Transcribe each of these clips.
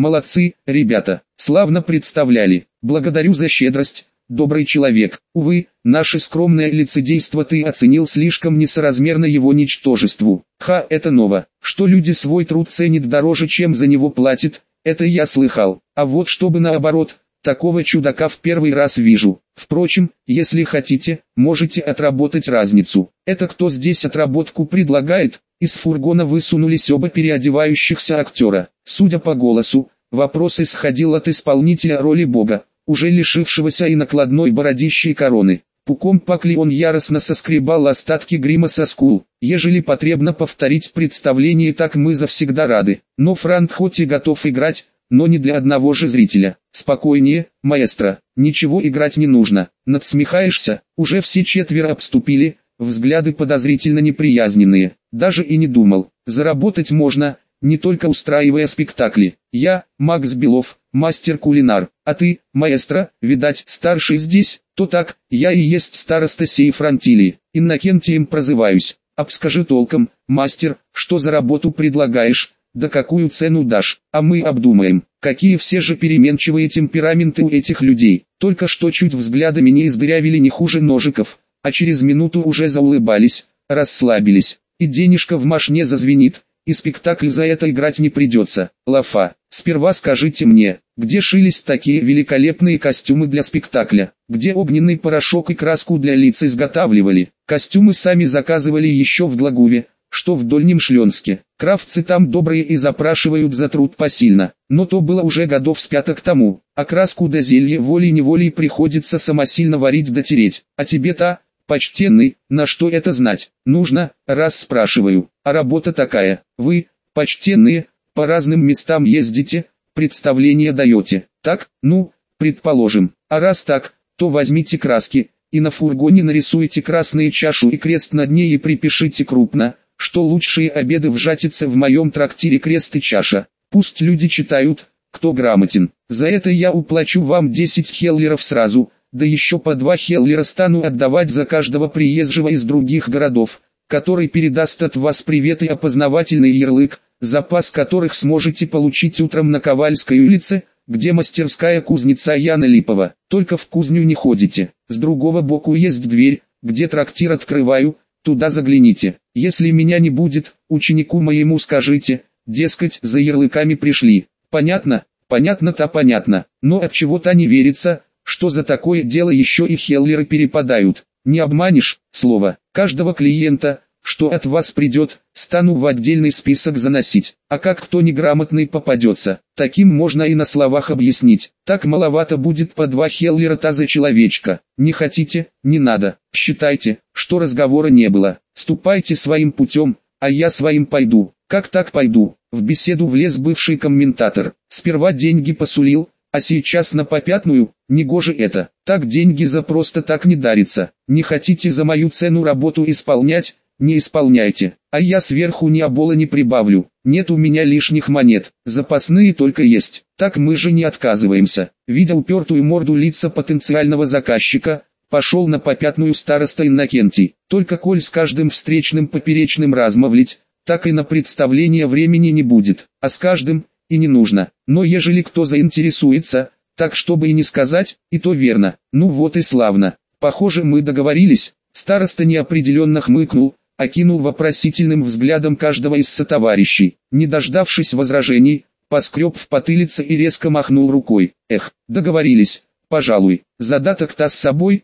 Молодцы, ребята, славно представляли. Благодарю за щедрость, добрый человек. Увы, наше скромное лицедейство ты оценил слишком несоразмерно его ничтожеству. Ха, это ново, что люди свой труд ценят дороже, чем за него платят, это я слыхал. А вот чтобы наоборот, такого чудака в первый раз вижу. Впрочем, если хотите, можете отработать разницу. Это кто здесь отработку предлагает? Из фургона высунулись оба переодевающихся актера. Судя по голосу, вопрос исходил от исполнителя роли бога, уже лишившегося и накладной бородищей короны. Пуком пакли он яростно соскребал остатки грима со скул. Ежели потребно повторить представление, так мы завсегда рады. Но Франк хоть и готов играть, но не для одного же зрителя. Спокойнее, маэстро, ничего играть не нужно. Надсмехаешься, уже все четверо обступили, взгляды подозрительно неприязненные. Даже и не думал, заработать можно, не только устраивая спектакли. Я, Макс Белов, мастер-кулинар, а ты, маэстро, видать, старший здесь, то так, я и есть староста сей фронтилии, Иннокентием прозываюсь. Обскажи толком, мастер, что за работу предлагаешь, да какую цену дашь, а мы обдумаем. Какие все же переменчивые темпераменты у этих людей, только что чуть взглядами не издырявили не хуже ножиков, а через минуту уже заулыбались, расслабились, и денежка в машне зазвенит, и спектакль за это играть не придется. Лафа, сперва скажите мне, где шились такие великолепные костюмы для спектакля, где огненный порошок и краску для лиц изготавливали? Костюмы сами заказывали еще в Глагуве, что в Дольнем Шленске. Кравцы там добрые и запрашивают за труд посильно, но то было уже годов с 5 к тому, а краску да зелье волей-неволей приходится самосильно варить да тереть. А тебе-то, почтенный, на что это знать? Нужно, раз спрашиваю, а работа такая, вы, почтенные, по разным местам ездите, представления даете, так, ну, предположим, а раз так, то возьмите краски, и на фургоне нарисуйте красные чашу и крест над ней и припишите крупно, что лучшие обеды в Жатице в моем трактире крест и чаша. Пусть люди читают, кто грамотен. За это я уплачу вам 10 хеллеров сразу, да еще по 2 хеллера стану отдавать за каждого приезжего из других городов, который передаст от вас привет и опознавательный ярлык, запас которых сможете получить утром на Ковальской улице, где мастерская кузнеца Яна Липова. Только в кузню не ходите. С другого боку есть дверь, где трактир открываю, туда загляните. Если меня не будет, ученику моему скажите, дескать, за ярлыками пришли. Понятно? Понятно-то понятно. Но от чего-то не верится, что за такое дело еще и хеллеры перепадают. Не обманешь, слово, каждого клиента, что от вас придет, стану в отдельный список заносить. А как кто неграмотный попадется, таким можно и на словах объяснить. Так маловато будет по 2 хеллера-то за человечка. Не хотите, не надо. Считайте, что разговора не было. Ступайте своим путем, а я своим пойду. Как так пойду? В беседу влез бывший комментатор. Сперва деньги посулил, а сейчас на попятную, негоже это. Так деньги за просто так не дарится. Не хотите за мою цену работу исполнять? Не исполняйте, а я сверху ни обола не прибавлю. Нет у меня лишних монет, запасные только есть. Так мы же не отказываемся. Видя упертую морду лица потенциального заказчика, пошел на попятную староста Иннокентий. Только коль с каждым встречным поперечным размовлять, так и на представление времени не будет, а с каждым и не нужно. Но ежели кто заинтересуется, так чтобы и не сказать, и то верно. Ну вот и славно. Похоже, мы договорились. Староста неопределенно хмыкнул, окинул вопросительным взглядом каждого из сотоварищей. Не дождавшись возражений, поскреб в потылице и резко махнул рукой. Эх, договорились, пожалуй. Задаток-то с собой,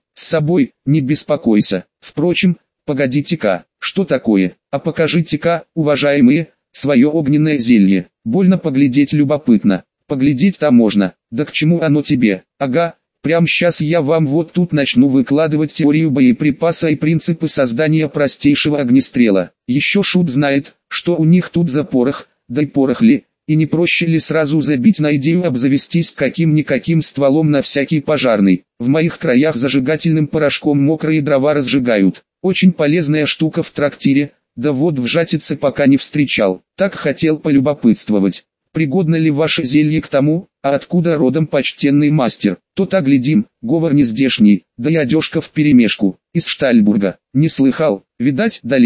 не беспокойся. Впрочем, погодите-ка, что такое? А покажите-ка, уважаемые, свое огненное зелье. Больно поглядеть любопытно. Поглядеть-то можно, да к чему оно тебе? Ага. Прям сейчас я вам вот тут начну выкладывать теорию боеприпаса и принципы создания простейшего огнестрела. Еще шут знает, что у них тут за порох, да и порох ли, и не проще ли сразу забить на идею обзавестись каким-никаким стволом на всякий пожарный. В моих краях зажигательным порошком мокрые дрова разжигают. Очень полезная штука в трактире, да вот в Жатице пока не встречал. Так хотел полюбопытствовать. Пригодно ли ваше зелье к тому, а откуда родом почтенный мастер? То-то глядим, говор не здешний, да и одежка вперемешку, из Штальбурга. Не слыхал, видать, далече.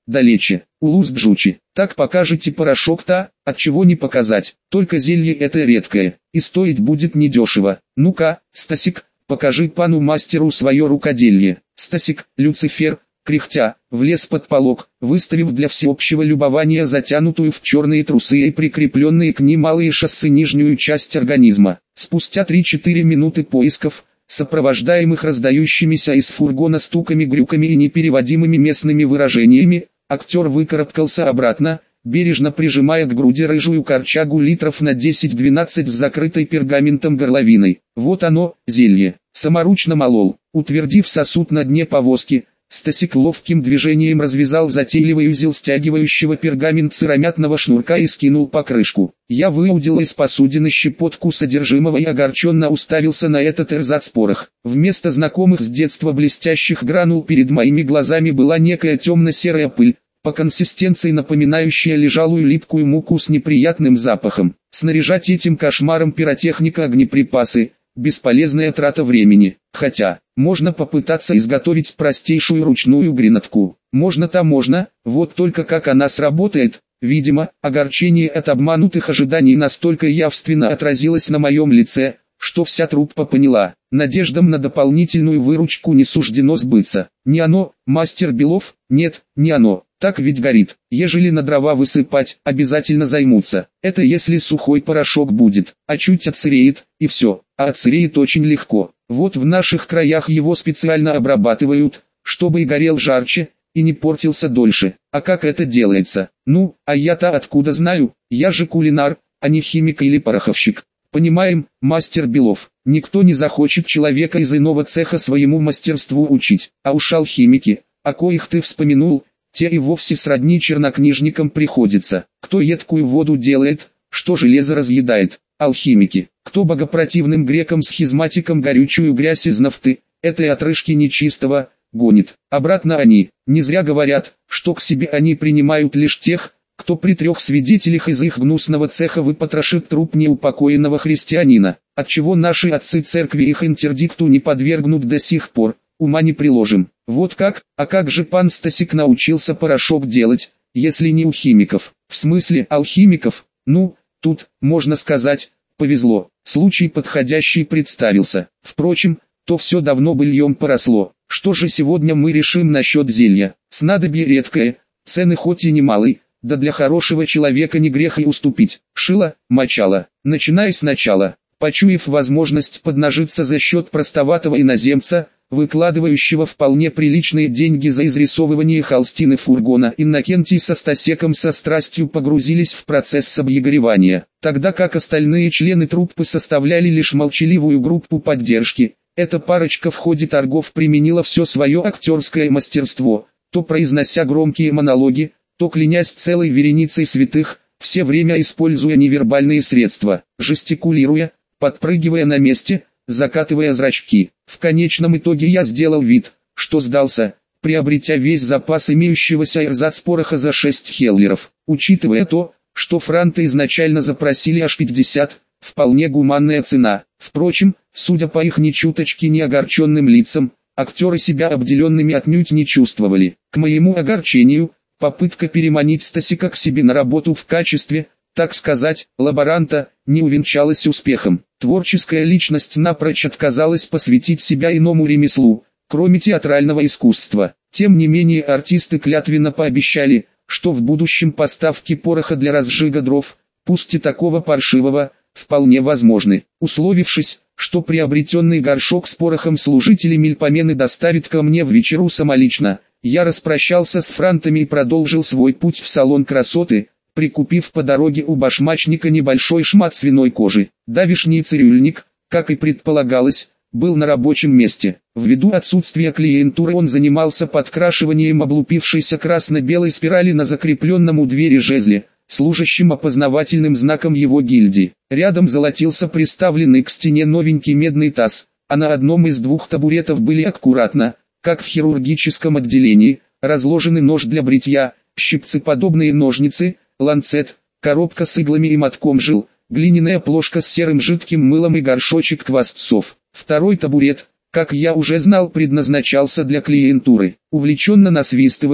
далече, Улус-Джучи. Так покажете порошок-то, от чего не показать. Только зелье это редкое, и стоить будет недешево. Ну-ка, Стасик, покажи пану мастеру свое рукоделье. Стасик, Люцифер, кряхтя, влез под полог, выставив для всеобщего любования затянутую в черные трусы и прикрепленные к ним малые шоссе нижнюю часть организма. Спустя 3-4 минуты поисков, сопровождаемых раздающимися из фургона стуками, грюками и непереводимыми местными выражениями, актер выкарабкался обратно, бережно прижимая к груди рыжую корчагу литров на 10-12 с закрытой пергаментом горловиной. Вот оно, зелье. Саморучно молол. Утвердив сосуд на дне повозки, Стасик ловким движением развязал затейливый узел стягивающего пергамент сыромятного шнурка и скинул покрышку. Я выудил из посудины щепотку содержимого и огорченно уставился на этот эрзац-порох. Вместо знакомых с детства блестящих гранул перед моими глазами была некая темно-серая пыль, по консистенции напоминающая лежалую липкую муку с неприятным запахом. Снаряжать этим кошмаром пиротехника огнеприпасы – бесполезная трата времени. Хотя, можно попытаться изготовить простейшую ручную гранатку. Можно-то можно, вот только как она сработает. Видимо, огорчение от обманутых ожиданий настолько явственно отразилось на моем лице, что вся труппа поняла, надеждам на дополнительную выручку не суждено сбыться. Не оно, мастер Белов, нет, не оно. Так ведь горит. Ежели на дрова высыпать, обязательно займутся. Это если сухой порошок будет, а чуть отсыреет, и все. А отсыреет очень легко. Вот в наших краях его специально обрабатывают, чтобы и горел жарче, и не портился дольше. А как это делается? Ну, а я-то откуда знаю? Я же кулинар, а не химик или пороховщик. Понимаем, мастер Белов, никто не захочет человека из иного цеха своему мастерству учить. А уж алхимики, о коих ты вспомянул, те и вовсе сродни чернокнижникам приходится. Кто едкую воду делает, что железо разъедает? Алхимики. Кто богопротивным грекам-схизматикам горючую грязь из нафты, этой отрыжки нечистого, гонит. Обратно они, не зря говорят, что к себе они принимают лишь тех, кто при 3 свидетелях из их гнусного цеха выпотрошит труп неупокоенного христианина, отчего наши отцы церкви их интердикту не подвергнут до сих пор. Ума не приложим. Вот как, а как же пан Стасик научился порошок делать, если не у химиков? В смысле алхимиков? Ну, тут, можно сказать, повезло. Случай подходящий представился. Впрочем, то все давно быльем поросло. Что же сегодня мы решим насчет зелья? Снадобье редкое, цены хоть и немалые, да для хорошего человека не грех и уступить. Шило, мочало. Начинай сначала. Почуяв возможность поднажиться за счет простоватого иноземца, выкладывающего вполне приличные деньги за изрисовывание холстины фургона, Иннокентий со Стасеком со страстью погрузились в процесс объегоревания, тогда как остальные члены труппы составляли лишь молчаливую группу поддержки. Эта парочка в ходе торгов применила все свое актерское мастерство, то произнося громкие монологи, то клянясь целой вереницей святых, все время используя невербальные средства, жестикулируя, подпрыгивая на месте, закатывая зрачки. В конечном итоге я сделал вид, что сдался, приобретя весь запас имеющегося эрзац-пороха за 6 хеллеров. Учитывая то, что франты изначально запросили аж 50, вполне гуманная цена. Впрочем, судя по их ни чуточки не огорченным лицам, актеры себя обделенными отнюдь не чувствовали. К моему огорчению, попытка переманить Стасика к себе на работу в качестве, так сказать, лаборанта, не увенчалась успехом. Творческая личность напрочь отказалась посвятить себя иному ремеслу, кроме театрального искусства. Тем не менее артисты клятвенно пообещали, что в будущем поставки пороха для разжига дров, пусть и такого паршивого, вполне возможны. Условившись, что приобретенный горшок с порохом служители Мельпомены доставит ко мне в вечеру самолично, я распрощался с франтами и продолжил свой путь в салон красоты, прикупив по дороге у башмачника небольшой шмат свиной кожи. Давишний цирюльник, как и предполагалось, был на рабочем месте. Ввиду отсутствия клиентуры он занимался подкрашиванием облупившейся красно-белой спирали на закрепленном у двери жезле, служащим опознавательным знаком его гильдии. Рядом золотился приставленный к стене новенький медный таз, а на одном из 2 табуретов были аккуратно, как в хирургическом отделении, разложены нож для бритья, щипцеподобные ножницы, ланцет, коробка с иглами и мотком жил, глиняная плошка с серым жидким мылом и горшочек квасцов. Второй табурет, как я уже знал, предназначался для клиентуры. Увлеченно насвистывая,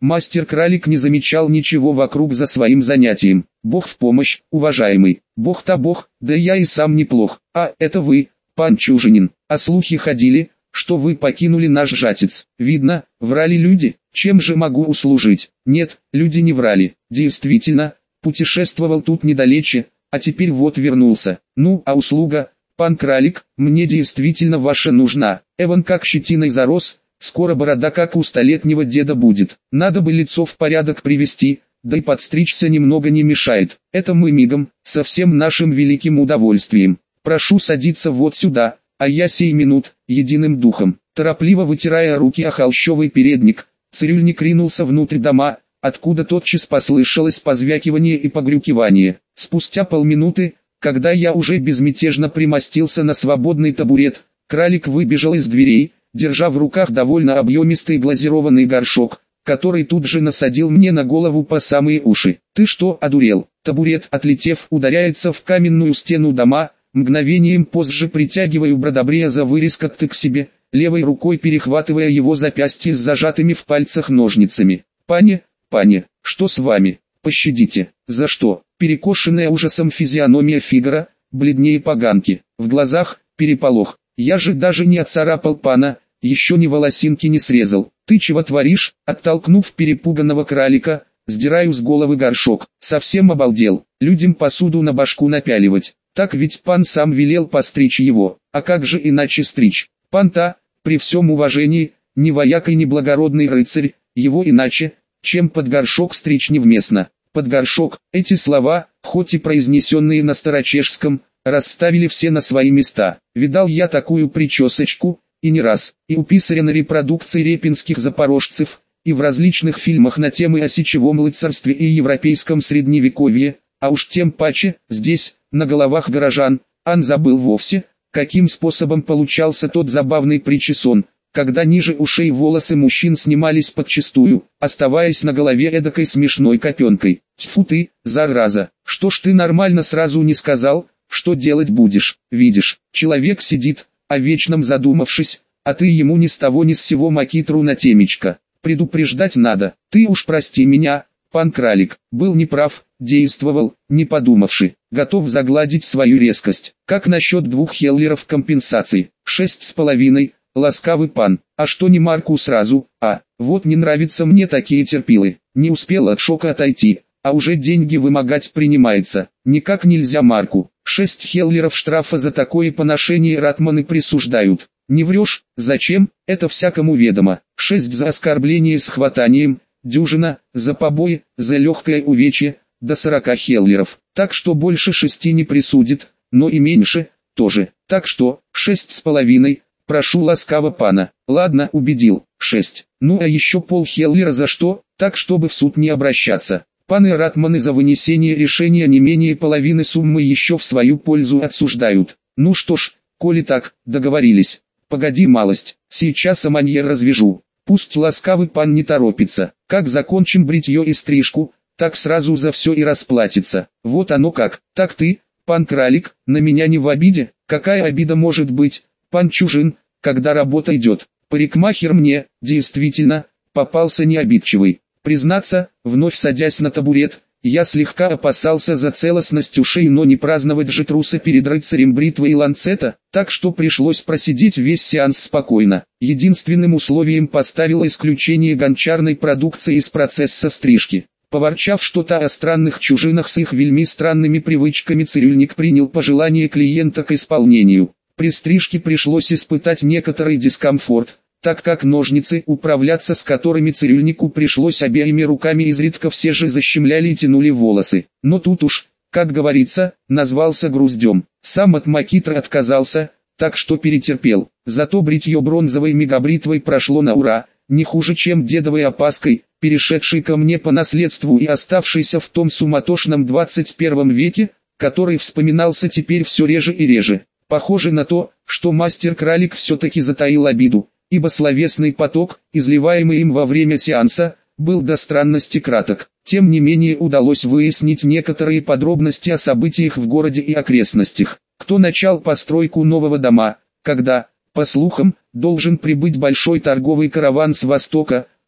Мастер-кралик не замечал ничего вокруг за своим занятием. Бог в помощь, уважаемый. Бог-то бог, да я и сам неплох. А, это вы, пан Чужинин. А слухи ходили, что вы покинули наш жатец. Видно, врали люди. Чем же могу услужить? Нет, люди не врали. Действительно, путешествовал тут недалече, а теперь вот вернулся. Ну, а услуга, пан Кралик, мне действительно ваша нужна. Эван как щетиной зарос, скоро борода как у столетнего деда будет. Надо бы лицо в порядок привести, да и подстричься немного не мешает. Это мы мигом, со всем нашим великим удовольствием. Прошу садиться вот сюда, а я сей минут, единым духом. Торопливо вытирая руки о холщовый передник, цирюльник ринулся внутрь дома, откуда тотчас послышалось позвякивание и погрюкивание. Спустя полминуты, когда я уже безмятежно примостился на свободный табурет, кралик выбежал из дверей, держа в руках довольно объемистый глазированный горшок, который тут же насадил мне на голову по самые уши. «Ты что, одурел?» Табурет, отлетев, ударяется в каменную стену дома, мгновением позже притягиваю бродобрея за вырез как-то к себе, левой рукой перехватывая его запястье с зажатыми в пальцах ножницами. «Пане, что с вами? Пощадите». «За что?» Перекошенная ужасом физиономия Фигара, бледнее поганки, в глазах переполох. «Я же даже не отцарапал пана, еще ни волосинки не срезал. Ты чего творишь?» Оттолкнув перепуганного кралика, сдираю с головы горшок. Совсем обалдел. Людям посуду на башку напяливать. Так ведь пан сам велел постричь его. А как же иначе стричь? Пан-то, при всем уважении, не вояк и не благородный рыцарь, его иначе, чем под горшок стричь невместно. Под горшок, эти слова, хоть и произнесенные на старочешском, расставили все на свои места. Видал я такую причесочку, и не раз, и у писаря на репродукции репинских запорожцев, и в различных фильмах на темы о сечевом рыцарстве и европейском средневековье, а уж тем паче, здесь, на головах горожан. Ан забыл вовсе, каким способом получался тот забавный причесон, когда ниже ушей волосы мужчин снимались подчистую, оставаясь на голове эдакой смешной копенкой. Тьфу ты, зараза, что ж ты нормально сразу не сказал, что делать будешь? Видишь, человек сидит, о вечном задумавшись, а ты ему ни с того ни с сего макитру на темечко. Предупреждать надо. Ты уж прости меня, пан Кралик, был неправ, действовал, не подумавши, готов загладить свою резкость. Как насчет 2 хеллеров компенсации? 6,5, ласкавый пан. А что не марку сразу? А, вот не нравятся мне такие терпилы. Не успел от шока отойти, а уже деньги вымогать принимается. Никак нельзя марку. 6 хеллеров штрафа за такое поношение ратманы присуждают. Не врешь? Зачем? Это всякому ведомо. 6 за оскорбление с хватанием, дюжина, за побои, за легкое увечье, до 40 хеллеров. Так что больше 6 не присудит, но и меньше, тоже. Так что, 6,5, прошу ласкаво пана. Ладно, убедил, 6. Ну а еще полхеллера за что? Так чтобы в суд не обращаться. Паны ратманы за вынесение решения не менее половины суммы еще в свою пользу отсуждают. Ну что ж, коли так, договорились. Погоди малость, сейчас аманьер развяжу. Пусть ласкавый пан не торопится. Как закончим бритье и стрижку, так сразу за все и расплатится. Вот оно как. Так ты, пан Кралик, на меня не в обиде? Какая обида может быть, пан Чужин, когда работа идет? Парикмахер мне, действительно, попался необидчивый. Признаться, вновь садясь на табурет, я слегка опасался за целостность ушей, но не праздновать же труса перед рыцарем бритвы и ланцета, так что пришлось просидеть весь сеанс спокойно. Единственным условием поставил исключение гончарной продукции из процесса стрижки. Поворчав что-то о странных чужинах с их вельми странными привычками, цирюльник принял пожелание клиента к исполнению. При стрижке пришлось испытать некоторый дискомфорт, так как ножницы, управляться с которыми цирюльнику пришлось обеими руками, изредка все же защемляли и тянули волосы. Но тут уж, как говорится, назвался груздем. Сам от макитры отказался, так что перетерпел. Зато бритье бронзовой мегабритвой прошло на ура, не хуже чем дедовой опаской, перешедшей ко мне по наследству и оставшейся в том суматошном 21 веке, который вспоминался теперь все реже и реже. Похоже на то, что мастер-кралик все-таки затаил обиду, ибо словесный поток, изливаемый им во время сеанса, был до странности краток. Тем не менее удалось выяснить некоторые подробности о событиях в городе и окрестностях. Кто начал постройку нового дома, когда, по слухам, должен прибыть большой торговый караван с востока,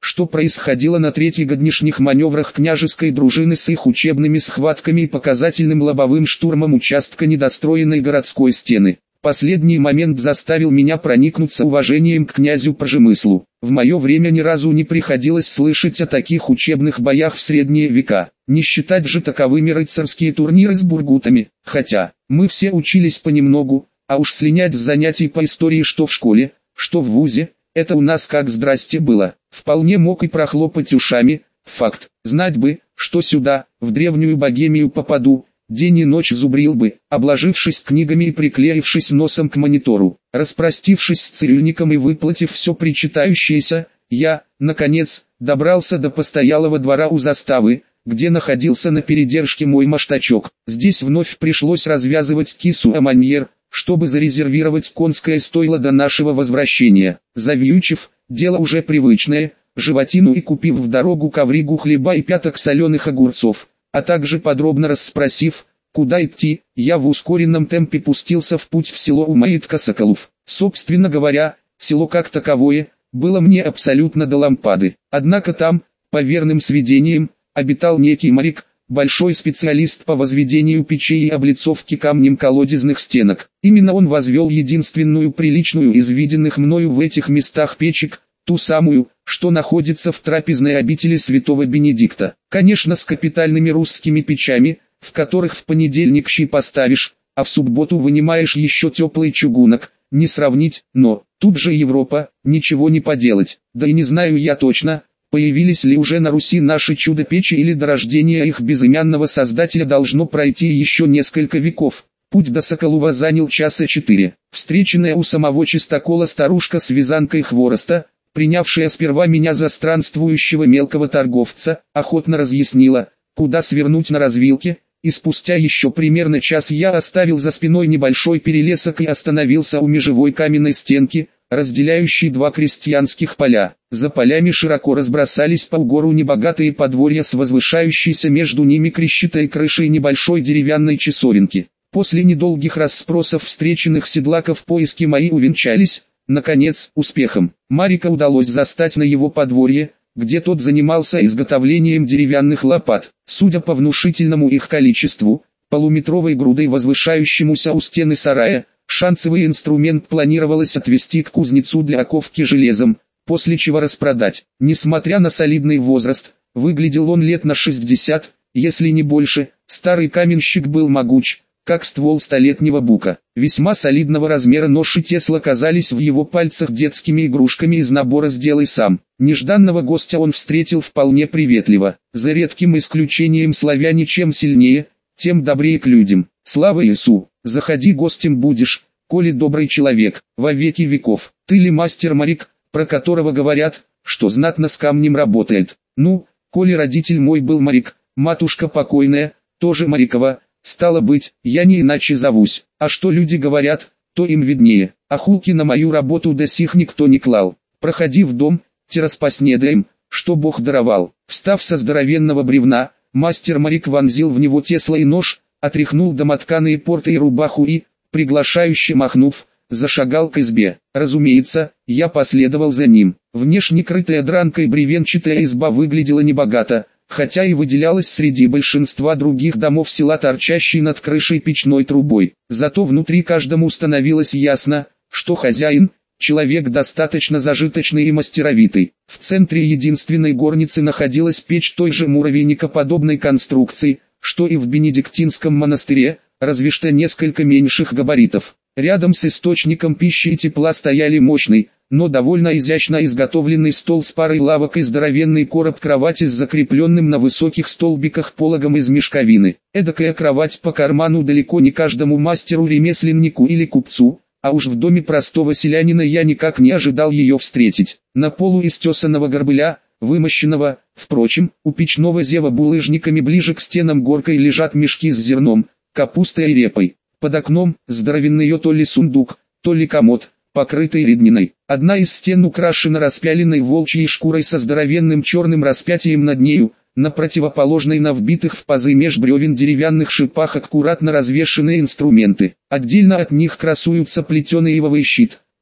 что происходило на третьегоднишних маневрах княжеской дружины с их учебными схватками и показательным лобовым штурмом участка недостроенной городской стены. Последний момент заставил меня проникнуться уважением к князю Пожемыслу. В мое время ни разу не приходилось слышать о таких учебных боях в средние века, не считать же таковыми рыцарские турниры с бургутами, хотя мы все учились понемногу, а уж слинять с занятий по истории что в школе, что в вузе, это у нас как здрасте было, вполне мог и прохлопать ушами. Факт, знать бы, что сюда, в древнюю Богемию попаду, день и ночь зубрил бы, обложившись книгами и приклеившись носом к монитору. Распростившись с цирюльником и выплатив все причитающееся, я, наконец, добрался до постоялого двора у заставы, где находился на передержке мой маштачок. Здесь вновь пришлось развязывать кису аманьер, чтобы зарезервировать конское стойло до нашего возвращения. Завьючив, дело уже привычное, животину и купив в дорогу ковригу хлеба и пяток соленых огурцов, а также подробно расспросив, куда идти, я в ускоренном темпе пустился в путь в село Умаитка-Соколов. Собственно говоря, село как таковое, было мне абсолютно до лампады. Однако там, по верным сведениям, обитал некий моряк, большой специалист по возведению печей и облицовке камнем колодезных стенок. Именно он возвел единственную приличную из виденных мною в этих местах печек, ту самую, что находится в трапезной обители святого Бенедикта. Конечно, с капитальными русскими печами, в которых в понедельник щи поставишь, а в субботу вынимаешь еще теплый чугунок, не сравнить, но тут же Европа, ничего не поделать. Да и не знаю я точно, появились ли уже на Руси наши чудо-печи или до рождения их безымянного создателя должно пройти еще несколько веков. Путь до Соколова занял часа 4. Встреченная у самого чистокола старушка с вязанкой хвороста, принявшая сперва меня за странствующего мелкого торговца, охотно разъяснила, куда свернуть на развилке, и спустя еще примерно час я оставил за спиной небольшой перелесок и остановился у межевой каменной стенки, разделяющей два крестьянских поля. За полями широко разбросались по угору небогатые подворья с возвышающейся между ними крещатой крышей небольшой деревянной часовенки. После недолгих расспросов встреченных седлаков поиски мои увенчались, наконец, успехом. Марика удалось застать на его подворье, где тот занимался изготовлением деревянных лопат. Судя по внушительному их количеству, полуметровой грудой возвышающемуся у стены сарая, шанцевый инструмент планировалось отвезти к кузнецу для оковки железом, после чего распродать. Несмотря на солидный возраст, выглядел он лет на 60, если не больше. Старый каменщик был могуч, как ствол столетнего бука. Весьма солидного размера нож и тесла казались в его пальцах детскими игрушками из набора «Сделай сам». Нежданного гостя он встретил вполне приветливо. За редким исключением славяне чем сильнее, тем добрее к людям. Слава Иисусу! Заходи, гостем будешь, коли добрый человек, во веки веков. Ты ли мастер-моряк, про которого говорят, что знатно с камнем работает? Ну, коли родитель мой был моряк, матушка покойная, тоже морякова, стало быть, я не иначе зовусь. А что люди говорят, то им виднее. А хулки на мою работу до сих никто не клал. Проходи в дом, распоснедаем, что Бог даровал. Встав со здоровенного бревна, мастер-моряк вонзил в него тесло и нож, отряхнул домотканые порты и рубаху и, приглашающе махнув, зашагал к избе. Разумеется, я последовал за ним. Внешне крытая дранкой бревенчатая изба выглядела небогато, хотя и выделялась среди большинства других домов села торчащей над крышей печной трубой. Зато внутри каждому становилось ясно, что хозяин – человек достаточно зажиточный и мастеровитый. В центре единственной горницы находилась печь той же муравейникоподобной конструкции, что и в Бенедиктинском монастыре, разве что несколько меньших габаритов. Рядом с источником пищи и тепла стояли мощный, но довольно изящно изготовленный стол с парой лавок и здоровенный короб кровати с закрепленным на высоких столбиках пологом из мешковины. Эдакая кровать по карману далеко не каждому мастеру-ремесленнику или купцу, а уж в доме простого селянина я никак не ожидал ее встретить. На полу из тесаного горбыля, вымощенного, впрочем, у печного зева булыжниками ближе к стенам горкой лежат мешки с зерном, капустой и репой. Под окном здоровенный то ли сундук, то ли комод, покрытый редниной. Одна из стен украшена распяленной волчьей шкурой со здоровенным черным распятием над нею, на противоположной на вбитых в пазы меж бревен деревянных шипах аккуратно развешаны инструменты. Отдельно от них красуются плетеный ивовый щит,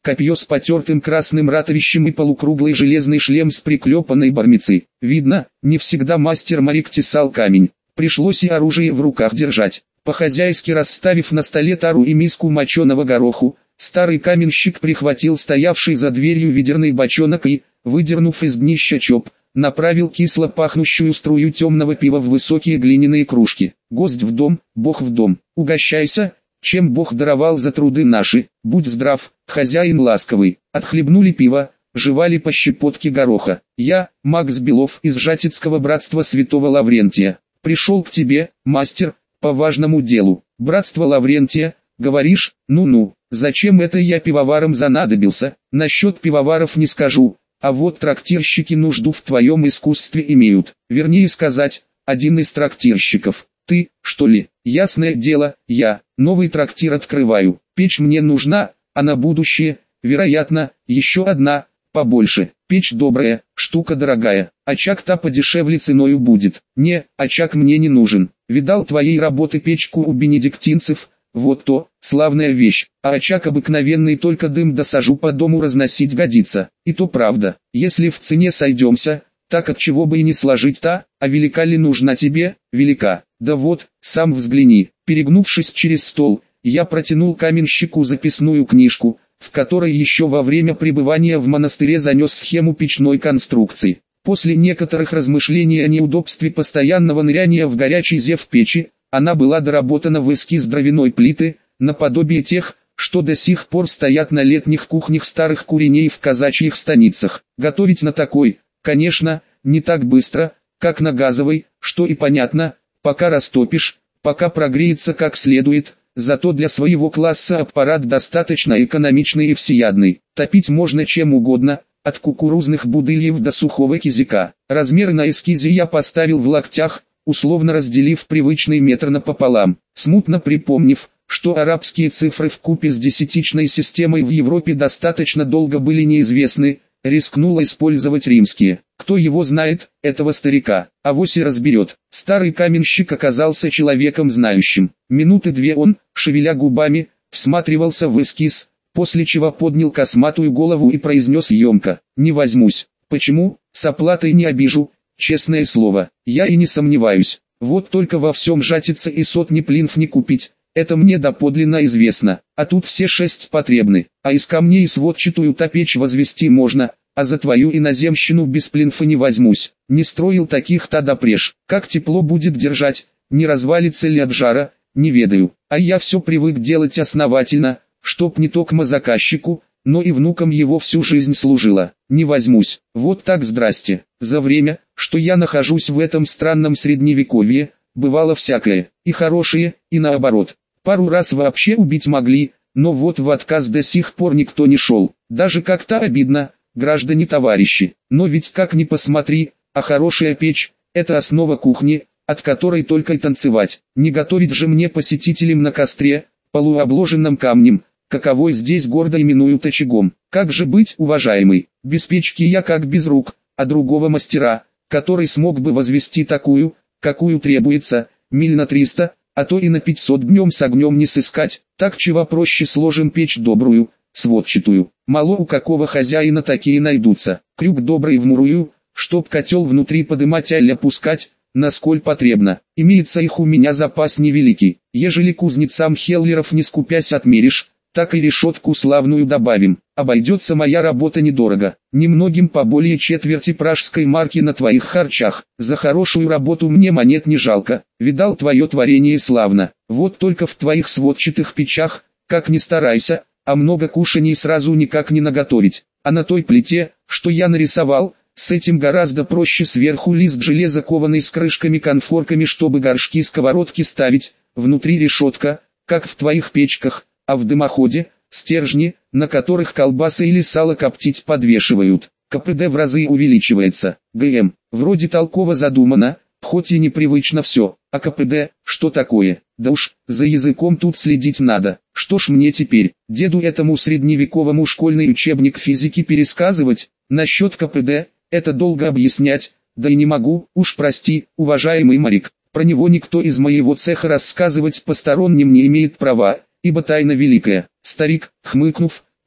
копье с потертым красным ратовищем и полукруглый железный шлем с приклепанной бармицей. Видно, не всегда мастер-моряк тесал камень, пришлось и оружие в руках держать. По-хозяйски расставив на столе тару и миску моченого гороху, старый каменщик прихватил стоявший за дверью ведерный бочонок и, выдернув из днища чоп, направил кисло пахнущую струю темного пива в высокие глиняные кружки. «Гость в дом, Бог в дом, угощайся, чем Бог даровал за труды наши, будь здрав, хозяин ласковый». Отхлебнули пиво, жевали по щепотке гороха. «Я, Макс Белов из Жатицкого братства Святого Лаврентия, пришел к тебе, мастер, по важному делу». «Братство Лаврентия, говоришь? Ну-ну, зачем это я пивоваром занадобился? Насчет пивоваров не скажу, а вот трактирщики нужду в твоем искусстве имеют. Вернее сказать, один из трактирщиков. Ты, что ли? Ясное дело, я. Новый трактир открываю. Печь мне нужна, а на будущее, вероятно, еще одна, побольше. Печь добрая, штука дорогая. Очаг-то подешевле ценою будет. Не, очаг мне не нужен. Видал твоей работы печку у бенедиктинцев? Вот то, славная вещь, а очаг обыкновенный, только дым да сажу по дому разносить годится. И то правда, если в цене сойдемся, так от чего бы и не сложить-то, а велика ли нужна тебе? Велика. Да вот, сам взгляни. Перегнувшись через стол, я протянул каменщику записную книжку, в которой еще во время пребывания в монастыре занес схему печной конструкции. После некоторых размышлений о неудобстве постоянного ныряния в горячий зев печи, она была доработана в эскиз дровяной плиты, наподобие тех, что до сих пор стоят на летних кухнях старых куреней в казачьих станицах. Готовить на такой, конечно, не так быстро, как на газовой, что и понятно, пока растопишь, пока прогреется как следует, зато для своего класса аппарат достаточно экономичный и всеядный. Топить можно чем угодно, от кукурузных будыльев до сухого кизика. Размер на эскизе я поставил в локтях, условно разделив привычный метр напополам, смутно припомнив, что арабские цифры вкупе с десятичной системой в Европе достаточно долго были неизвестны, рискнул использовать римские. Кто его знает, этого старика, авось и разберет. Старый каменщик оказался человеком знающим. Минуты две он, шевеля губами, всматривался в эскиз, после чего поднял косматую голову и произнес емко: «Не возьмусь. Почему? С оплатой не обижу. Честное слово, я и не сомневаюсь. Вот только во всем Жатице и сотни плинф не купить, это мне доподлинно известно. А тут все 6 потребны, а из камней сводчатую-то печь возвести можно, а за твою иноземщину без плинфа не возьмусь. Не строил таких-то допреж. Как тепло будет держать, не развалится ли от жара, не ведаю. А я все привык делать основательно, чтоб не токмо заказчику, но и внукам его всю жизнь служила. Не возьмусь. Вот так здрасте. За время, что я нахожусь в этом странном средневековье, бывало всякое, и хорошее, и наоборот. Пару раз вообще убить могли, но вот в отказ до сих пор никто не шел. Даже как-то обидно, граждане-товарищи. Но ведь как ни посмотри, а хорошая печь – это основа кухни, от которой только и танцевать. Не готовить же мне посетителям на костре, полуобложенном камнем, каковой здесь гордо именуют очагом. Как же быть, уважаемый, без печки я как без рук, а другого мастера, который смог бы возвести такую, какую требуется, миль на 300, а то и на 500 днем с огнем не сыскать. Так чего проще сложим печь добрую, сводчатую. Мало у какого хозяина такие найдутся. Крюк добрый вмурую, чтоб котел внутри подымать аль опускать, насколь потребно. Имеется их у меня запас невеликий. Ежели кузнецам хеллеров не скупясь отмеришь, так и решетку славную добавим. Обойдется моя работа недорого. Немногим поболее четверти пражской марки на твоих харчах. За хорошую работу мне монет не жалко. Видал твое творение славно. Вот только в твоих сводчатых печах, как ни старайся, а много кушаний сразу никак не наготовить. А на той плите, что я нарисовал, с этим гораздо проще: сверху лист железа кованый с крышками-конфорками, чтобы горшки-сковородки ставить, внутри решетка, как в твоих печках, а в дымоходе – стержни, на которых колбасы или сало коптить подвешивают. КПД в разы увеличивается. ГМ, вроде толково задумано, хоть и непривычно все. А КПД, что такое? Да уж, за языком тут следить надо. Что ж мне теперь, деду этому средневековому школьный учебник физики пересказывать? Насчет КПД, это долго объяснять, да и не могу, уж прости, уважаемый моряк. Про него никто из моего цеха рассказывать посторонним не имеет права, ибо тайна великая. Старик, хмыкнув,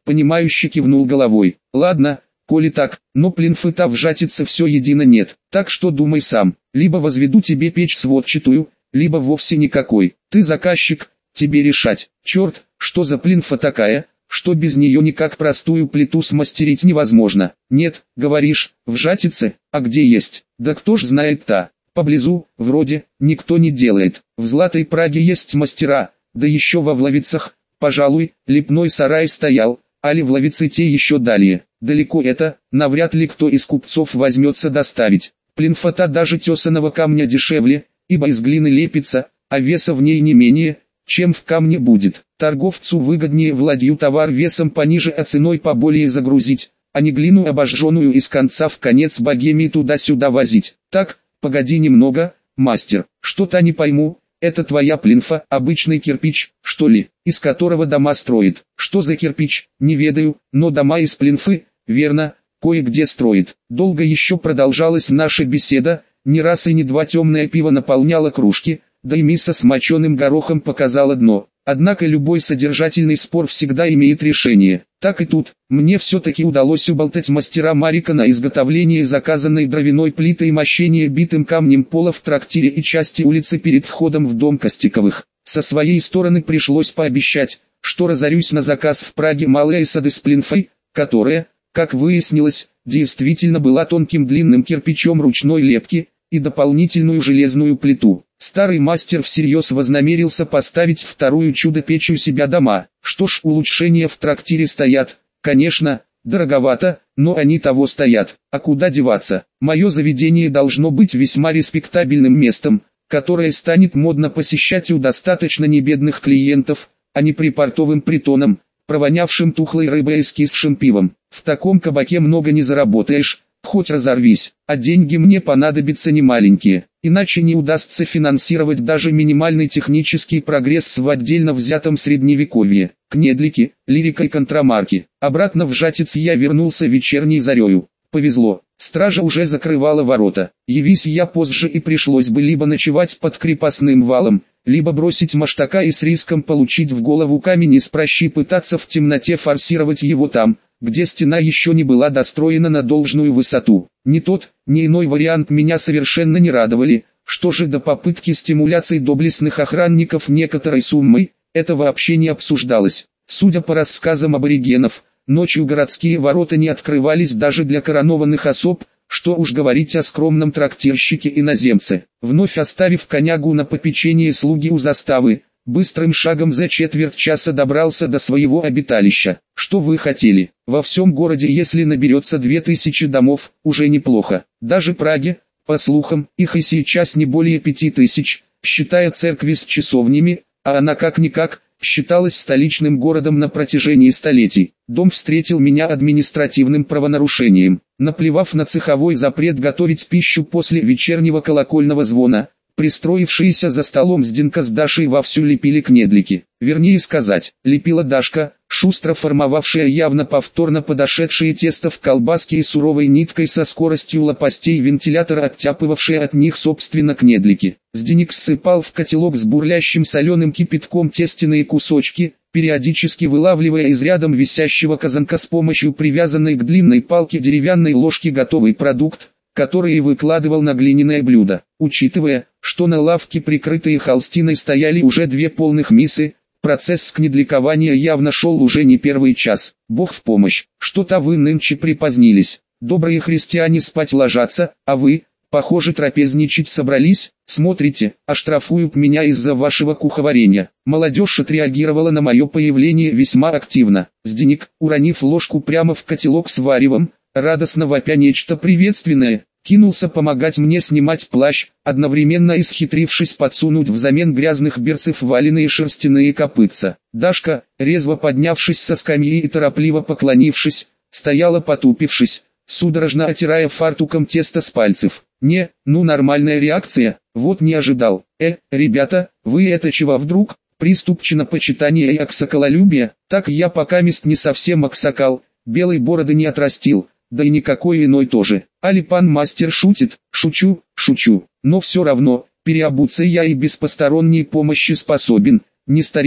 понимающе кивнул головой. Ладно, коли так, но плинфыта вжатиться все едино нет, так что думай сам, либо возведу тебе печь сводчатую, либо вовсе никакой, ты заказчик, тебе решать. Черт, что за плинфа такая, что без нее никак простую плиту смастерить невозможно. Нет, говоришь, вжатице, а где есть? Да кто ж знает-то? Поблизу, вроде, никто не делает. В Златой Праге есть мастера, да еще во Вловицах, пожалуй, лепной сарай стоял, али в Ловице те еще далее. Далеко это, навряд ли кто из купцов возьмется доставить. Плинфа-то даже тесаного камня дешевле, ибо из глины лепится, а веса в ней не менее, чем в камне будет. Торговцу выгоднее в ладью товар весом пониже, а ценой поболее загрузить, а не глину обожженную из конца в конец Богемии туда-сюда возить. Так, погоди немного, мастер, что-то не пойму, это твоя плинфа, обычный кирпич, что ли, из которого дома строит. Что за кирпич, не ведаю, но дома из плинфы, верно, кое-где строит. Долго еще продолжалась наша беседа, не раз и не два темное пиво наполняло кружки, да и мисса с моченым горохом показала дно. Однако любой содержательный спор всегда имеет решение. Так и тут, мне все-таки удалось уболтать мастера Марика на изготовление заказанной дровяной плиты и мощение битым камнем пола в трактире и части улицы перед входом в дом Костиковых. Со своей стороны пришлось пообещать, что разорюсь на заказ в Праге малой сады с плинфой, которая, как выяснилось, действительно была тонким длинным кирпичом ручной лепки, и дополнительную железную плиту. Старый мастер всерьез вознамерился поставить вторую чудо-печь у себя дома. Что ж, улучшения в трактире стоят, конечно, дороговато, но они того стоят. А куда деваться? Мое заведение должно быть весьма респектабельным местом, которое станет модно посещать у достаточно небедных клиентов, а не припортовым притоном, провонявшим тухлой рыбой и скисшим пивом. В таком кабаке много не заработаешь, хоть разорвись, а деньги мне понадобятся немаленькие, иначе не удастся финансировать даже минимальный технический прогресс в отдельно взятом средневековье. Кнедлики, лирика и контрамарки. Обратно в Жатец я вернулся вечерней зарею. Повезло, стража уже закрывала ворота. Явись я позже и пришлось бы либо ночевать под крепостным валом, либо бросить маштака и с риском получить в голову камень из пращи пытаться в темноте форсировать его там, где стена еще не была достроена на должную высоту. Ни тот, ни иной вариант меня совершенно не радовали. Что же до попытки стимуляции доблестных охранников некоторой суммой, это вообще не обсуждалось. Судя по рассказам аборигенов, ночью городские ворота не открывались даже для коронованных особ, что уж говорить о скромном трактирщике-иноземце. Вновь оставив конягу на попечение слуги у заставы, быстрым шагом за четверть часа добрался до своего обиталища. Что вы хотели? Во всем городе, если наберется 2000 домов, уже неплохо. Даже Праге, по слухам, их и сейчас не более 5000, считая церкви с часовнями, а она как-никак считалась столичным городом на протяжении столетий. Дом встретил меня административным правонарушением. Наплевав на цеховой запрет готовить пищу после вечернего колокольного звона, пристроившиеся за столом Зденка с Дашей вовсю лепили кнедлики. Вернее сказать, лепила Дашка, шустро формовавшая явно повторно подошедшее тесто в колбаске и суровой ниткой со скоростью лопастей вентилятора оттяпывавшая от них собственно кнедлики. Зденек ссыпал в котелок с бурлящим соленым кипятком тестяные кусочки, периодически вылавливая из рядом висящего казанка с помощью привязанной к длинной палке деревянной ложки готовый продукт, который и выкладывал на глиняное блюдо. Учитывая, что на лавке, прикрытые холстиной, стояли уже 2 полных мисы, процесс кнедликования явно шел уже не первый час. Бог в помощь, что-то вы нынче припозднились. Добрые христиане спать ложатся, а вы, похоже, трапезничать собрались. Смотрите, оштрафуют меня из-за вашего куховарения. Молодежь отреагировала на мое появление весьма активно. Зденек, уронив ложку прямо в котелок с варевом, радостно вопя нечто приветственное, кинулся помогать мне снимать плащ, одновременно исхитрившись подсунуть взамен грязных берцев валеные шерстяные копытца. Дашка, резво поднявшись со скамьи и торопливо поклонившись, стояла потупившись, судорожно оттирая фартуком тесто с пальцев. Нормальная реакция, вот не ожидал. Ребята, вы это чего вдруг? Приступ чинопочитания и аксакалолюбия? Так я покамест не совсем аксакал, белой бороды не отрастил. Да и никакой иной тоже. Али пан мастер шутит? Шучу, но все равно, переобуться я и без посторонней помощи способен. Не старик,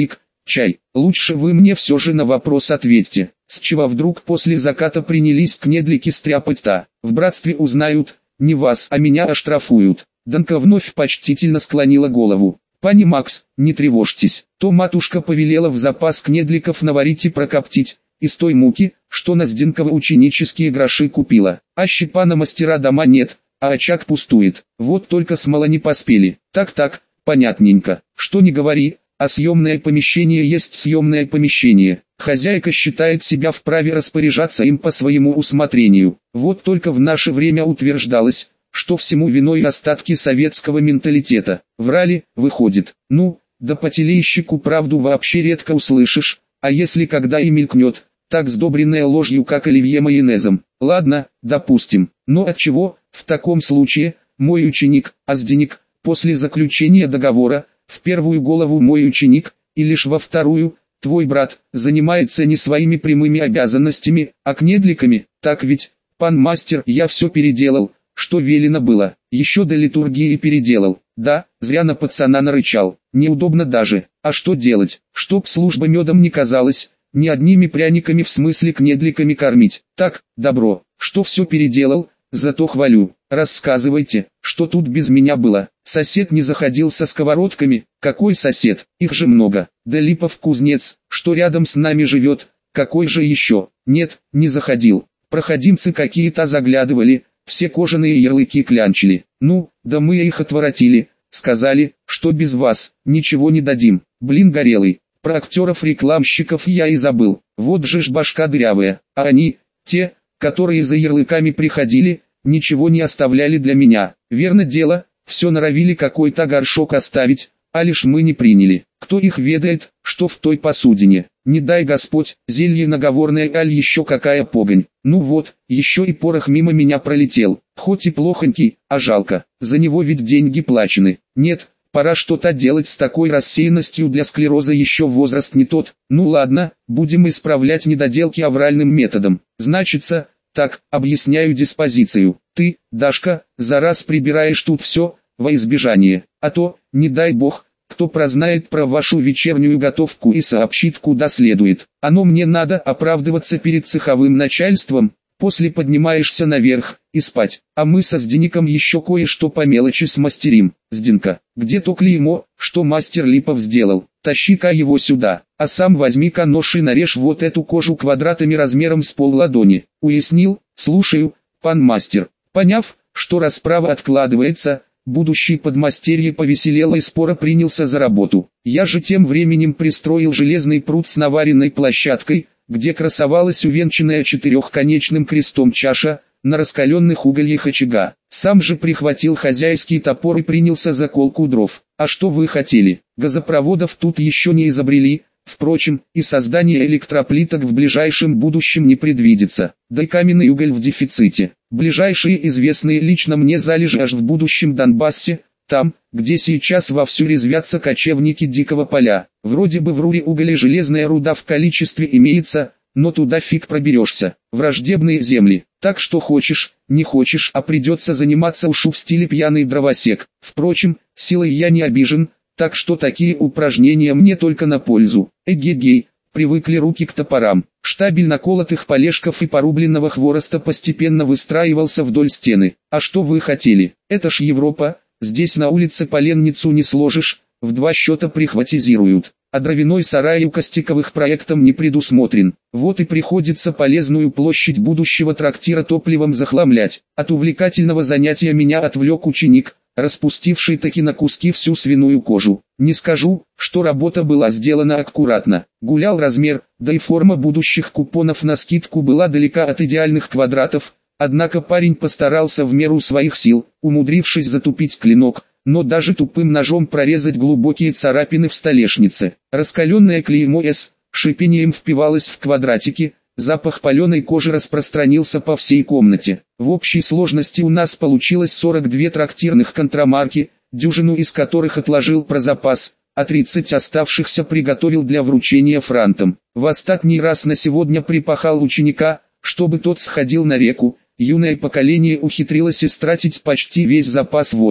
чай. Лучше вы мне все же на вопрос ответьте. С чего вдруг после заката принялись кнедлики стряпать-то? В братстве узнают, не вас, а меня оштрафуют. Данка вновь почтительно склонила голову. Пани Макс, не тревожьтесь, то матушка повелела в запас кнедликов наварить и прокоптить, из той муки, что на Зденкова ученические гроши купила. А щепана мастера дома нет, а очаг пустует. Вот только смола не поспели. Так, понятненько. Что не говори, а съемное помещение есть съемное помещение. Хозяйка считает себя вправе распоряжаться им по своему усмотрению. Вот только в наше время утверждалось, что всему виной остатки советского менталитета. Врали, выходит. Ну, да по телещику правду вообще редко услышишь, а если когда и мелькнет, так сдобренная ложью, как оливье майонезом. Ладно, допустим. Но отчего, в таком случае, мой ученик, Азденик, после заключения договора, в первую голову мой ученик, и лишь во вторую, твой брат, занимается не своими прямыми обязанностями, а кнедликами? Так ведь, пан мастер, я все переделал, что велено было, еще до литургии переделал. Да, зря на пацана нарычал, неудобно даже. А что делать, чтоб служба медом не казалась, ни одними пряниками в смысле кнедликами кормить. Так, добро, что все переделал, зато хвалю. Рассказывайте, что тут без меня было. Сосед не заходил со сковородками? Какой сосед? Их же много. Да Липов кузнец, что рядом с нами живет, какой же еще? Нет, не заходил. Проходимцы какие-то заглядывали, все кожаные ярлыки клянчили. Ну, да мы их отворотили, сказали, что без вас ничего не дадим. Блин горелый, про актеров-рекламщиков я и забыл. Вот же ж башка дырявая, а они, те, которые за ярлыками приходили, ничего не оставляли для меня. Верно дело, все норовили какой-то горшок оставить, а лишь мы не приняли. Кто их ведает, что в той посудине? Не дай Господь, зелье наговорное, аль еще какая погонь. Ну вот, еще и порох мимо меня пролетел. Хоть и плохонький, а жалко. За него ведь деньги плачены. Нет, пора что-то делать с такой рассеянностью, для склероза еще возраст не тот. Ну ладно, будем исправлять недоделки авральным методом. Значится, так, объясняю диспозицию. Ты, Дашка, за раз прибираешь тут все, во избежание. А то, не дай бог, кто прознает про вашу вечернюю готовку и сообщит куда следует. Оно мне надо оправдываться перед цеховым начальством. После поднимаешься наверх и спать. А мы со Здеником еще кое-что по мелочи смастерим. Зденка, где то клеймо, что мастер Липов сделал? Тащи-ка его сюда, а сам возьми-ка нож и нарежь вот эту кожу квадратами размером с полладони. Уяснил? Слушаю, пан мастер. Поняв, что расправа откладывается, будущий подмастерье повеселело и споро принялся за работу. Я же тем временем пристроил железный пруд с наваренной площадкой, где красовалась увенчанная четырехконечным крестом чаша, на раскаленных угольях очага. Сам же прихватил хозяйский топор и принялся за колку дров. А что вы хотели? Газопроводов тут еще не изобрели, впрочем, и создание электроплиток в ближайшем будущем не предвидится. Да и каменный уголь в дефиците. Ближайшие известные лично мне залежи аж в будущем Донбассе, там, где сейчас вовсю резвятся кочевники дикого поля. Вроде бы в Руре уголь и железная руда в количестве имеется, но туда фиг проберешься. Враждебные земли. Так что хочешь, не хочешь, а придется заниматься ушу в стиле пьяный дровосек. Впрочем, силой я не обижен, так что такие упражнения мне только на пользу. Эгегей, привыкли руки к топорам. Штабель наколотых полежков и порубленного хвороста постепенно выстраивался вдоль стены. А что вы хотели? Это ж Европа. Здесь на улице поленницу не сложишь, в 2 счета прихватизируют. А дровяной сарай у Костиковых проектом не предусмотрен. Вот и приходится полезную площадь будущего трактира топливом захламлять. От увлекательного занятия меня отвлек ученик, распустивший таки на куски всю свиную кожу. Не скажу, что работа была сделана аккуратно. Гулял размер, да и форма будущих купонов на скидку была далека от идеальных квадратов. Однако парень постарался в меру своих сил, умудрившись затупить клинок, но даже тупым ножом прорезать глубокие царапины в столешнице. Раскаленное клеймо «С» шипением впивалось в квадратики, запах паленой кожи распространился по всей комнате. В общей сложности у нас получилось 42 трактирных контрамарки, дюжину из которых отложил про запас, а 30 оставшихся приготовил для вручения франтам. В остатний раз на сегодня припахал ученика, чтобы тот сходил на реку. Юное поколение ухитрилось истратить почти весь запас воды.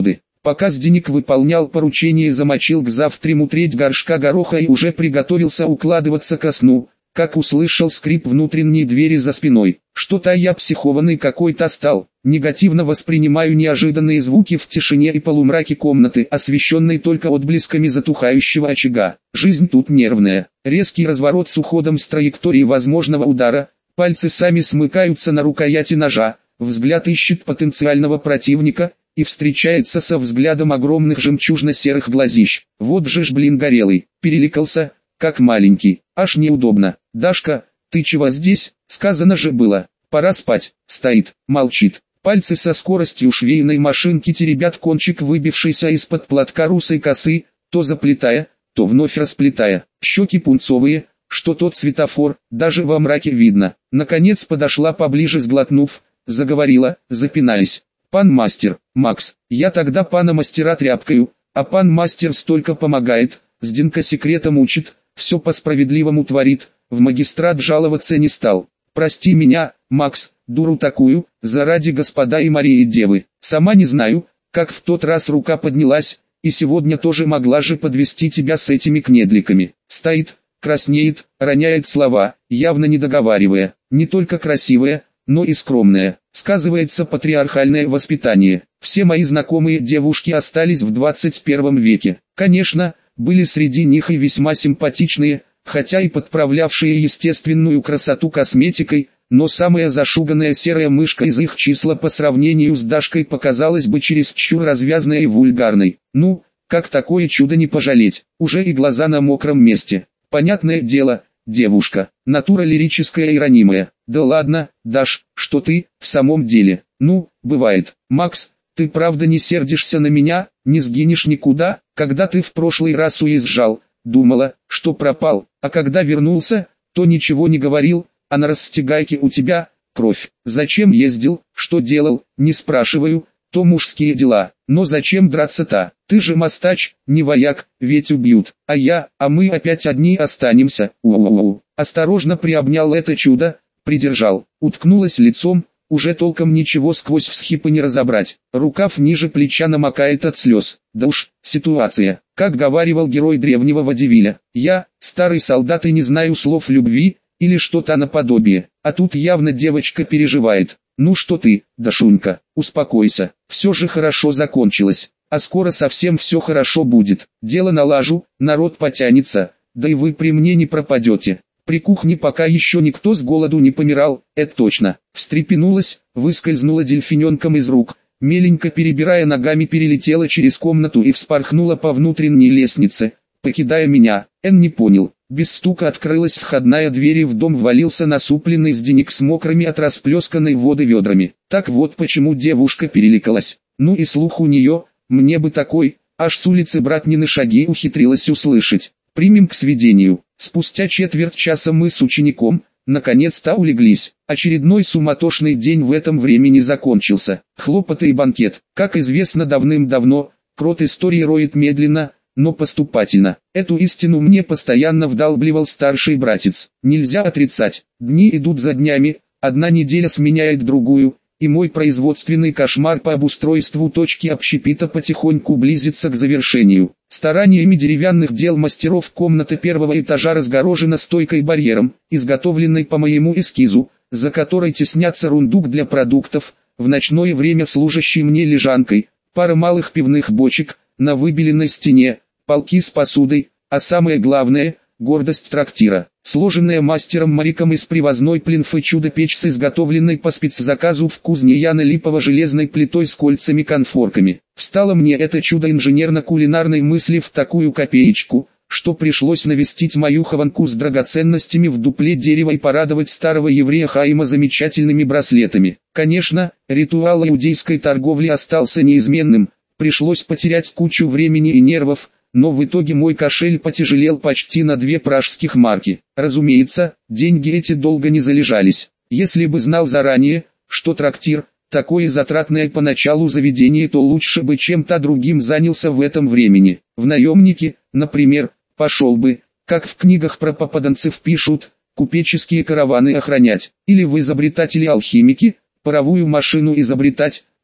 Пока Зденик выполнял поручение, замочил к завтраму треть горшка гороха и уже приготовился укладываться ко сну, как услышал скрип внутренней двери за спиной. Что-то я психованный какой-то стал. Негативно воспринимаю неожиданные звуки в тишине и полумраке комнаты, освещенной только отблесками затухающего очага. Жизнь тут нервная. Резкий разворот с уходом с траектории возможного удара. Пальцы сами смыкаются на рукояти ножа. Взгляд ищет потенциального противника и встречается со взглядом огромных жемчужно-серых глазищ. Вот же ж блин горелый. Переликался, как маленький. Аж неудобно. «Дашка, ты чего здесь?» Сказано же было. «Пора спать». Стоит, молчит. Пальцы со скоростью швейной машинки теребят кончик выбившейся из-под платка русой косы, то заплетая, то вновь расплетая. Щеки пунцовые, что тот светофор, даже во мраке видно. Наконец подошла поближе, сглотнув, заговорила, запинаясь. «Пан мастер, Макс, я тогда пана мастера тряпкою, а пан мастер столько помогает, Зденка секретом учит, все по-справедливому творит, в магистрат жаловаться не стал. Прости меня, Макс, дуру такую, заради Господа и Марии Девы. Сама не знаю, как в тот раз рука поднялась, и сегодня тоже могла же подвести тебя с этими кнедликами». Стоит, краснеет, роняет слова, явно не договаривая. Не только красивая, но и скромная. Сказывается патриархальное воспитание. Все мои знакомые девушки остались в 21 веке. Конечно, были среди них и весьма симпатичные, хотя и подправлявшие естественную красоту косметикой, но самая зашуганная серая мышка из их числа по сравнению с Дашкой показалась бы чересчур развязной и вульгарной. Ну, как такое чудо не пожалеть, уже и глаза на мокром месте. Понятное дело, девушка, натура лирическая и ранимая. Да ладно, Даш, что ты, в самом деле, ну, бывает. Макс, ты правда не сердишься на меня, не сгинешь никуда? Когда ты в прошлый раз уезжал, думала, что пропал, а когда вернулся, то ничего не говорил, а на расстегайке у тебя кровь. Зачем ездил, что делал, не спрашиваю, то мужские дела. Но зачем драться-то? Ты же мастач, не вояк, ведь убьют. А мы опять одни останемся. У-у-у. Осторожно приобнял это чудо, придержал. Уткнулась лицом, уже толком ничего сквозь всхипы не разобрать. Рукав ниже плеча намокает от слез. Да уж, ситуация. Как говаривал герой древнего водевиля. Я, старый солдат и не знаю слов любви, или что-то наподобие. А тут явно девочка переживает. Ну что ты, Дашунька, успокойся. Все же хорошо закончилось. А скоро совсем все хорошо будет. Дело налажу, народ потянется. Да и вы при мне не пропадете. При кухне пока еще никто с голоду не помирал, это точно. Встрепенулась, выскользнула дельфиненком из рук. Меленько перебирая ногами перелетела через комнату и вспорхнула по внутренней лестнице, покидая меня. Эн не понял. Без стука открылась входная дверь и в дом ввалился насупленный Зденик с мокрыми от расплесканной воды ведрами. Так вот почему девушка переликалась. Ну и слух у нее, мне бы такой, аж с улицы братнины шаги ухитрилась услышать. Примем к сведению. Спустя четверть часа мы с учеником, наконец-то улеглись. Очередной суматошный день в этом времени закончился. Хлопоты и банкет. Как известно давным-давно, крот истории роет медленно, но поступательно. Эту истину мне постоянно вдалбливал старший братец. Нельзя отрицать. Дни идут за днями, одна неделя сменяет другую, и мой производственный кошмар по обустройству точки общепита потихоньку близится к завершению. Стараниями деревянных дел мастеров комната первого этажа разгорожена стойкой барьером, изготовленной по моему эскизу, за которой теснятся рундук для продуктов, в ночное время служащий мне лежанкой, пара малых пивных бочек, на выбеленной стене, полки с посудой, а самое главное – гордость трактира. Сложенная мастером Мариком из привозной плинфы чудо-печь с изготовленной по спецзаказу в кузне Яны липово-железной плитой с кольцами-конфорками. Встало мне это чудо инженерно-кулинарной мысли в такую копеечку, что пришлось навестить мою хованку с драгоценностями в дупле дерева и порадовать старого еврея Хаима замечательными браслетами. Конечно, ритуал иудейской торговли остался неизменным, пришлось потерять кучу времени и нервов, но в итоге мой кошель потяжелел почти на 2 пражских марки. Разумеется, деньги эти долго не залежались. Если бы знал заранее, что трактир – такое затратное поначалу заведение, то лучше бы чем-то другим занялся в этом времени. В наемники, например, пошел бы, как в книгах про попаданцев пишут, купеческие караваны охранять. Или в изобретатели-алхимики, паровую машину изобретать,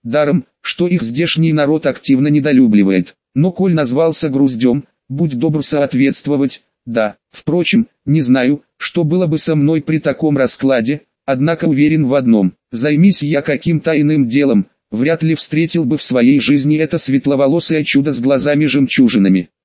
Даром, что их здешний народ активно недолюбливает. Но коль назвался груздем, будь добр соответствовать. Да, впрочем, не знаю, что было бы со мной при таком раскладе, однако уверен в одном: займись я каким-то иным делом, вряд ли встретил бы в своей жизни это светловолосое чудо с глазами-жемчужинами.